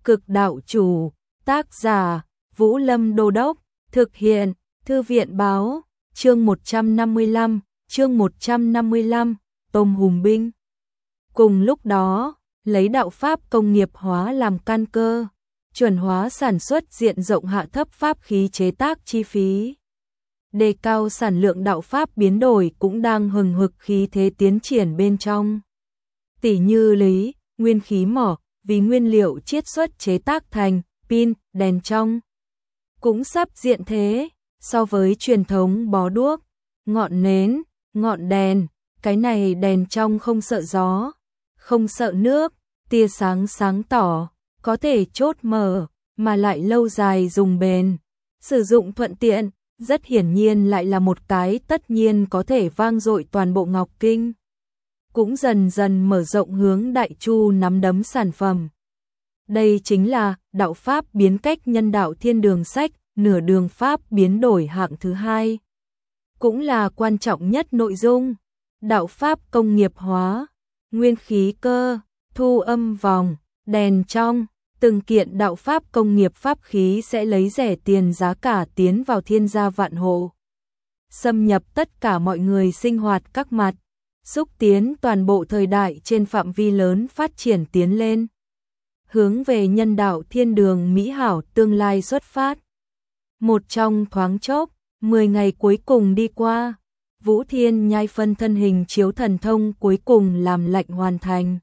Cực đạo chủ, tác giả, Vũ Lâm Đô Đốc, thực hiện, Thư viện báo, chương 155, Tôm Hùm Binh. Cùng lúc đó, lấy đạo pháp công nghiệp hóa làm căn cơ, chuẩn hóa sản xuất diện rộng hạ thấp pháp khí chế tác chi phí. Đề cao sản lượng đạo pháp biến đổi cũng đang hừng hực khí thế tiến triển bên trong. Tỷ như lấy nguyên khí mỏ vì nguyên liệu chiết xuất chế tác thành pin, đèn trong. Cũng sắp diện thế, so với truyền thống bó đuốc, ngọn nến, ngọn đèn, cái này đèn trong không sợ gió, không sợ nước, tia sáng sáng tỏ, có thể chốt mở, mà lại lâu dài dùng bền, sử dụng thuận tiện, rất hiển nhiên lại là một cái tất nhiên có thể vang dội toàn bộ Ngọc Kinh. Cũng dần dần mở rộng hướng Đại Chu nắm đấm sản phẩm. Đây chính là đạo pháp biến cách nhân đạo thiên đường sách, nửa đường pháp biến đổi hạng thứ 2. Cũng là quan trọng nhất nội dung. Đạo pháp công nghiệp hóa, nguyên khí cơ, thu âm vòng, đèn trong, từng kiện đạo pháp công nghiệp pháp khí sẽ lấy rẻ tiền giá cả tiến vào thiên gia vạn hộ. Xâm nhập tất cả mọi người sinh hoạt các mặt, xúc tiến toàn bộ thời đại trên phạm vi lớn phát triển tiến lên. Hướng về nhân đạo thiên đường mỹ hảo tương lai xuất phát. Một trong thoáng chốc, 10 ngày cuối cùng đi qua, Vũ Thiên Nhai phân thân hình chiếu thần thông cuối cùng làm lệnh hoàn thành.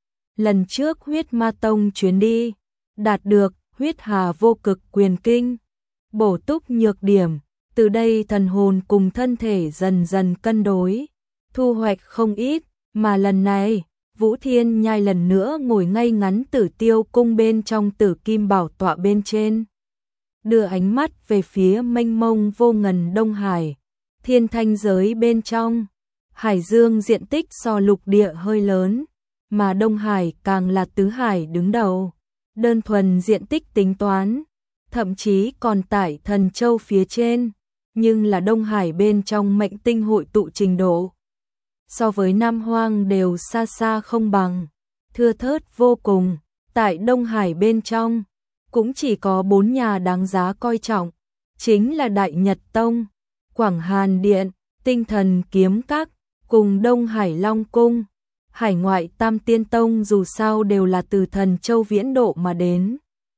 Lần trước huyết ma tông chuyến đi, đạt được huyết hà vô cực quyền kinh, bổ túc nhược điểm, từ đây thần hồn cùng thân thể dần dần cân đối, thu hoạch không ít, mà lần này, Vũ Thiên Nhai lần nữa ngồi ngay ngắn Tử Tiêu cung bên trong Tử Kim bảo tọa bên trên. Đưa ánh mắt về phía mênh mông vô ngần Đông Hải, thiên thanh giới bên trong, Hải Dương diện tích so lục địa hơi lớn, mà Đông Hải càng là tứ hải đứng đầu, đơn thuần diện tích tính toán, thậm chí còn tại Thần Châu phía trên, nhưng là Đông Hải bên trong mệnh tinh hội tụ trình độ. So với Nam Hoang đều xa xa không bằng, thưa thớt vô cùng, tại Đông Hải bên trong, cũng chỉ có 4 nhà đáng giá coi trọng, chính là Đại Nhật Tông, Quảng Hàn Điện, Tinh Thần Kiếm Các, cùng Đông Hải Long Cung. Hải ngoại Tam Tiên Tông dù sao đều là từ Thần Châu viễn độ mà đến.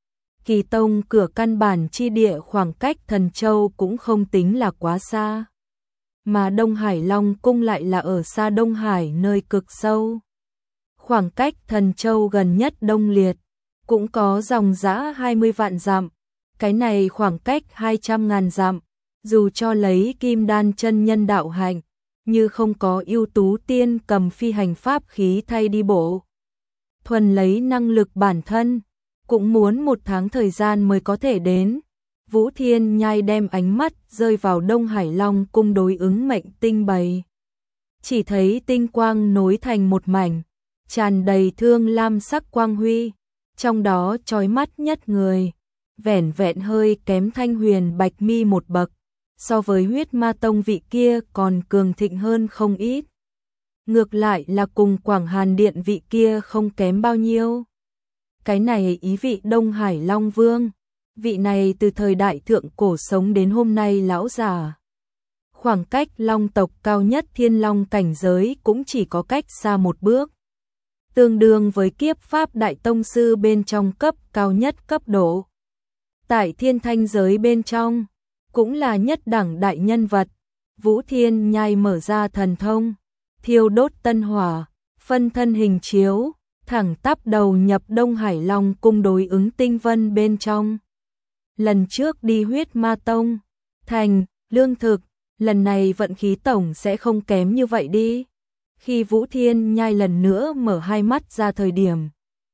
Kỳ Tông cửa căn bản chi địa khoảng cách Thần Châu cũng không tính là quá xa. Mà Đông Hải Long Cung lại là ở xa Đông Hải nơi cực sâu. Khoảng cách Thần Châu gần nhất Đông Liệt, cũng có dòng dã 20 vạn dặm. Cái này khoảng cách 200.000 dặm, dù cho lấy Kim Đan chân nhân đạo hạnh, như không có ưu tú tiên cầm phi hành pháp khí thay đi bộ. Thuần lấy năng lực bản thân, cũng muốn 1 tháng thời gian mới có thể đến. Vũ Thiên Nhai đem ánh mắt rơi vào Đông Hải Long cung đối ứng mệnh tinh bày. Chỉ thấy tinh quang nối thành một mảnh, tràn đầy thương lam sắc quang huy, trong đó chói mắt nhất người, vẻn vẹn hơi kém Thanh Huyền Bạch Mi một bậc. So với huyết ma tông vị kia còn cường thịnh hơn không ít. Ngược lại là cùng Quảng Hàn Điện vị kia không kém bao nhiêu. Cái này ý vị Đông Hải Long Vương, vị này từ thời đại thượng cổ sống đến hôm nay lão già. Khoảng cách Long tộc cao nhất Thiên Long cảnh giới cũng chỉ có cách xa một bước. Tương đương với kiếp pháp đại tông sư bên trong cấp cao nhất cấp độ. Tại Thiên Thanh giới bên trong, cũng là nhất đẳng đại nhân vật. Vũ Thiên Nhai mở ra thần thông, thiêu đốt tân hỏa, phân thân hình chiếu, thẳng tắp đầu nhập Đông Hải Long cung đối ứng tinh vân bên trong. Lần trước đi huyết ma tông, thành, lương thực, lần này vận khí tổng sẽ không kém như vậy đi. Khi Vũ Thiên Nhai lần nữa mở hai mắt ra thời điểm,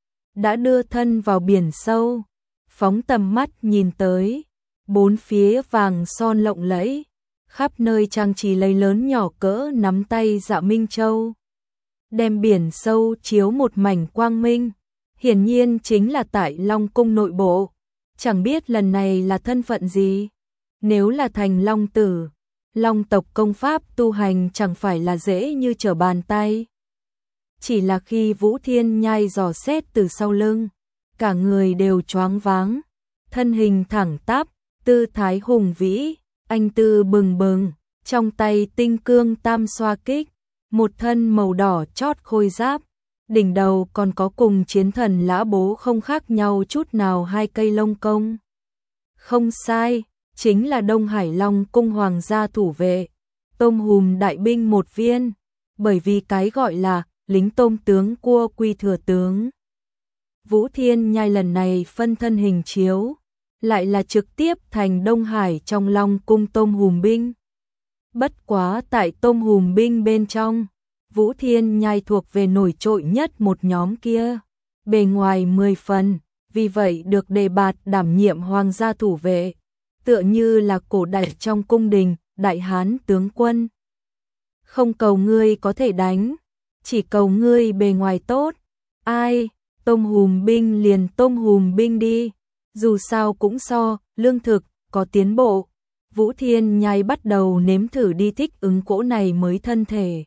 đã đưa thân vào biển sâu, phóng tầm mắt nhìn tới. 4 phía vàng son lộng lẫy, khắp nơi trang trí lấy lớn nhỏ cỡ nắm tay Dạ Minh Châu. Đem biển sâu chiếu một mảnh quang minh, hiển nhiên chính là tại Long cung nội bộ. Chẳng biết lần này là thân phận gì. Nếu là thành Long tử, Long tộc công pháp tu hành chẳng phải là dễ như trở bàn tay. Chỉ là khi Vũ Thiên Nhai dò xét từ sau lưng, cả người đều choáng váng, thân hình thẳng tắp, tư thái hùng vĩ, anh tư bừng bừng, trong tay tinh cương tam xoa kích, một thân màu đỏ chót khôi giáp, đỉnh đầu còn có cùng chiến thần Lã Bố không khác nhau chút nào hai cây lông công. Không sai, chính là Đông Hải Long cung hoàng gia thủ vệ, tôm hùm đại binh một viên, bởi vì cái gọi là lính tôm tướng cua quy thừa tướng. Vũ Thiên Nhai lần này phân thân hình chiếu, lại là trực tiếp thành Đông Hải trong Long cung tôm hùm binh. Bất quá tại tôm hùm binh bên trong, Vũ Thiên Nhai thuộc về nổi trội nhất một nhóm kia, bề ngoài 10 phần, vì vậy được đề bạt đảm nhiệm hoàng gia thủ vệ, tựa như là cổ đại trong cung đình, đại hán tướng quân. Không cầu ngươi có thể đánh, chỉ cầu ngươi bề ngoài tốt. Ai, tôm hùm binh liền tôm hùm binh đi, dù sao cũng so, lương thực, có tiến bộ. Vũ Thiên Nhai bắt đầu nếm thử đi thích ứng cỗ này mới thân thể.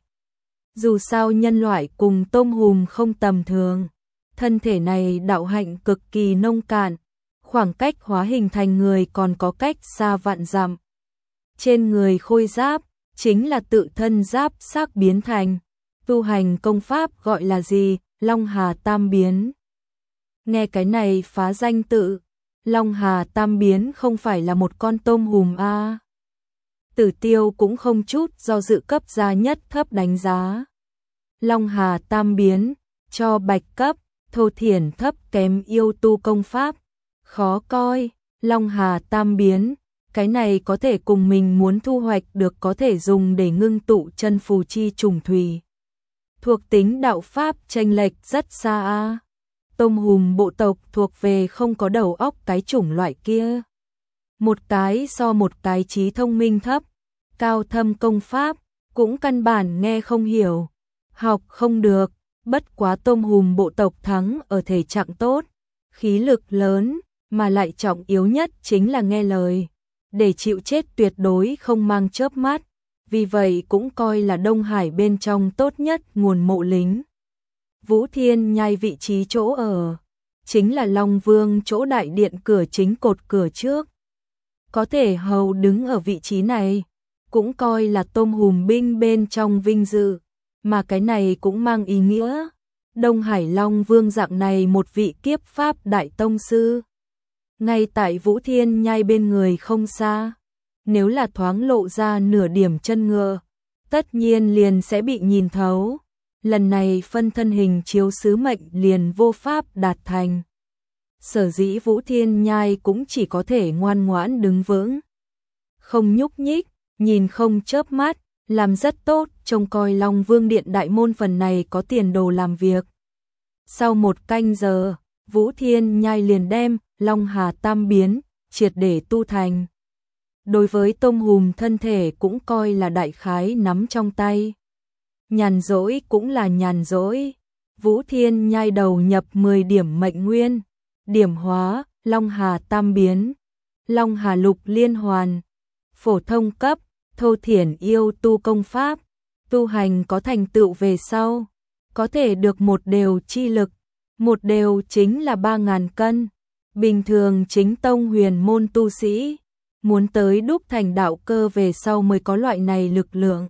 Dù sao nhân loại cùng tôm hùm không tầm thường, thân thể này đạo hạnh cực kỳ nông cạn, khoảng cách hóa hình thành người còn có cách xa vạn dặm. Trên người khôi giáp, chính là tự thân giáp xác biến thành, tu hành công pháp gọi là gì, Long Hà Tam Biến. Nghe cái này phá danh tự, Long Hà Tam Biến không phải là một con tôm hùm a. Tử Tiêu cũng không chút do dự cấp ra nhất thấp đánh giá. Long Hà Tam Biến, cho bạch cấp, thô thiển thấp kém yêu tu công pháp, khó coi. Long Hà Tam Biến, cái này có thể cùng mình muốn thu hoạch được có thể dùng để ngưng tụ chân phù chi trùng thủy. Thuộc tính đạo pháp chênh lệch rất xa a. Tôm hùm bộ tộc thuộc về không có đầu óc cái chủng loại kia. Một cái so một cái trí thông minh thấp, cao thâm công pháp, cũng căn bản nghe không hiểu, học không được. Bất quá tôm hùm bộ tộc thắng ở thể trạng tốt, khí lực lớn, mà lại trọng yếu nhất chính là nghe lời, để chịu chết tuyệt đối không mang chớp mắt, vì vậy cũng coi là Đông Hải bên trong tốt nhất nguồn mộ lính. Vũ Thiên Nhai vị trí chỗ ở, chính là Long Vương chỗ đại điện cửa chính cột cửa trước. Có thể hầu đứng ở vị trí này, cũng coi là tôm hùm binh bên trong vinh dự, mà cái này cũng mang ý nghĩa. Đông Hải Long Vương dạng này một vị kiếp pháp đại tông sư, ngay tại Vũ Thiên Nhai bên người không xa, nếu là thoáng lộ ra nửa điểm chân ngựa, tất nhiên liền sẽ bị nhìn thấu. Lần này phân thân hình chiếu sứ mệnh liền vô pháp đạt thành. Sở dĩ Vũ Thiên Nhai cũng chỉ có thể ngoan ngoãn đứng vững, không nhúc nhích, nhìn không chớp mắt, làm rất tốt, trông coi Long Vương Điện đại môn phần này có tiền đồ làm việc. Sau 1 canh giờ, Vũ Thiên Nhai liền đem Long Hà Tam Biến triệt để tu thành. Đối với tôm hùm thân thể cũng coi là đại khái nắm trong tay. Nhàn rỗi cũng là nhàn rỗi. Vũ Thiên Nhai đầu nhập 10 điểm mệnh nguyên, điểm hóa Long Hà Tam Biến, Long Hà Lục Liên Hoàn, phổ thông cấp, thô thiển yêu tu công pháp, tu hành có thành tựu về sau, có thể được một đều chi lực, một đều chính là 3.000 cân. Bình thường chính tông huyền môn tu sĩ, muốn tới đúc thành đạo cơ về sau mới có loại này lực lượng.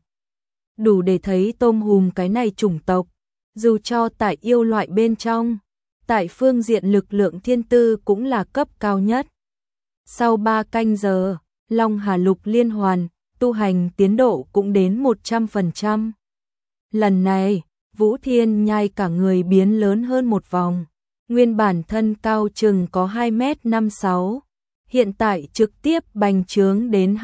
Đủ để thấy tôm hùm cái này chủng tộc, dù cho tại yêu loại bên trong, tại phương diện lực lượng thiên tư cũng là cấp cao nhất. Sau 3 canh giờ, Long Hà Lục Liên Hoàn, tu hành tiến độ cũng đến 100%. Lần này, Vũ Thiên Nhai cả người biến lớn hơn một vòng, nguyên bản thân cao chừng có 2m56, hiện tại trực tiếp bành trướng đến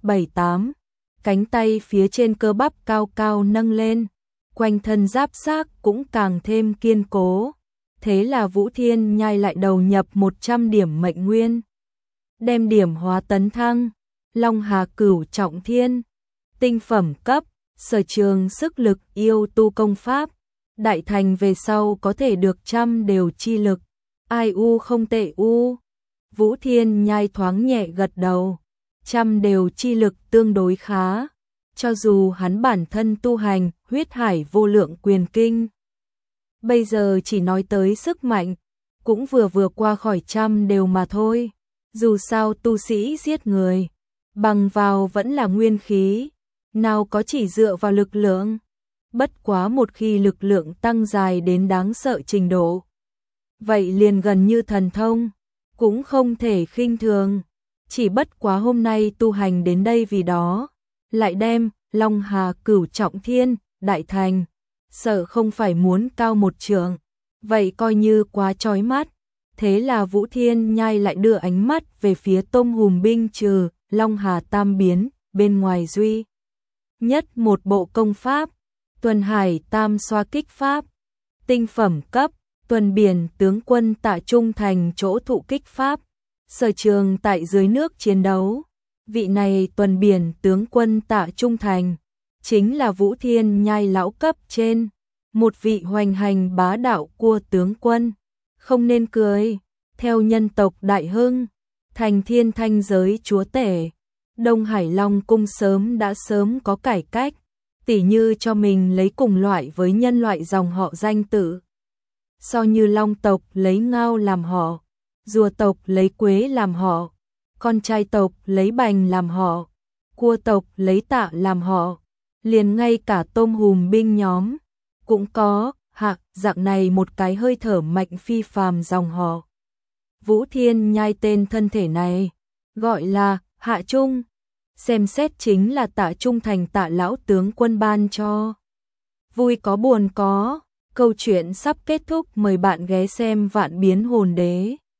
2m78, cánh tay phía trên cơ bắp cao cao nâng lên, quanh thân giáp xác cũng càng thêm kiên cố. Thế là Vũ Thiên Nhai lại đầu nhập 100 điểm mệnh nguyên, đem điểm hóa tấn thăng, Long Hà Cửu Trọng Thiên, tinh phẩm cấp, sở trường sức lực yêu tu công pháp, đại thành về sau có thể được 100 đều chi lực, ai u không tệ u. Vũ Thiên Nhai thoáng nhẹ gật đầu, 100 đều chi lực tương đối khá, cho dù hắn bản thân tu hành huyết hải vô lượng quyền kinh. Bây giờ chỉ nói tới sức mạnh, cũng vừa qua khỏi 100 đều mà thôi. Dù sao tu sĩ giết người, bằng vào vẫn là nguyên khí, nào có chỉ dựa vào lực lượng. Bất quá một khi lực lượng tăng dài đến đáng sợ trình độ, vậy liền gần như thần thông, cũng không thể khinh thường. Chỉ bất quá hôm nay tu hành đến đây vì đó, lại đem Long Hà Cửu Trọng Thiên đại thành, sợ không phải muốn cao một trượng, vậy coi như quá chói mắt. Thế là Vũ Thiên Nhai lại đưa ánh mắt về phía tôm hùm binh trừ Long Hà Tam biến, bên ngoài duy nhất một bộ công pháp, Tuần Hải Tam xoa kích pháp, tinh phẩm cấp, Tuần Biển tướng quân Tạ Trung Thành chỗ thụ kích pháp, sở trường tại dưới nước chiến đấu. Vị này Tuần Biển tướng quân Tạ Trung Thành chính là Vũ Thiên Nhai lão cấp trên, một vị hoành hành bá đạo cua tướng quân. Không nên cười, theo nhân tộc Đại Hưng, thành thiên thanh giới chúa tể, Đông Hải Long cung đã sớm có cải cách, tỉ như cho mình lấy cùng loại với nhân loại dòng họ danh tự. So như Long tộc lấy Ngao làm họ, Rùa tộc lấy Quế làm họ, con trai tộc lấy Bành làm họ, cua tộc lấy Tạ làm họ, liền ngay cả tôm hùm binh nhóm cũng có dạng này một cái hơi thở mạnh phi phàm dòng họ. Vũ Thiên Nhai tên thân thể này gọi là Hạ Trung, xem xét chính là Tạ Trung Thành Tạ lão tướng quân ban cho. Vui có buồn có, câu chuyện sắp kết thúc, mời bạn ghé xem Vạn Biến Hồn Đế.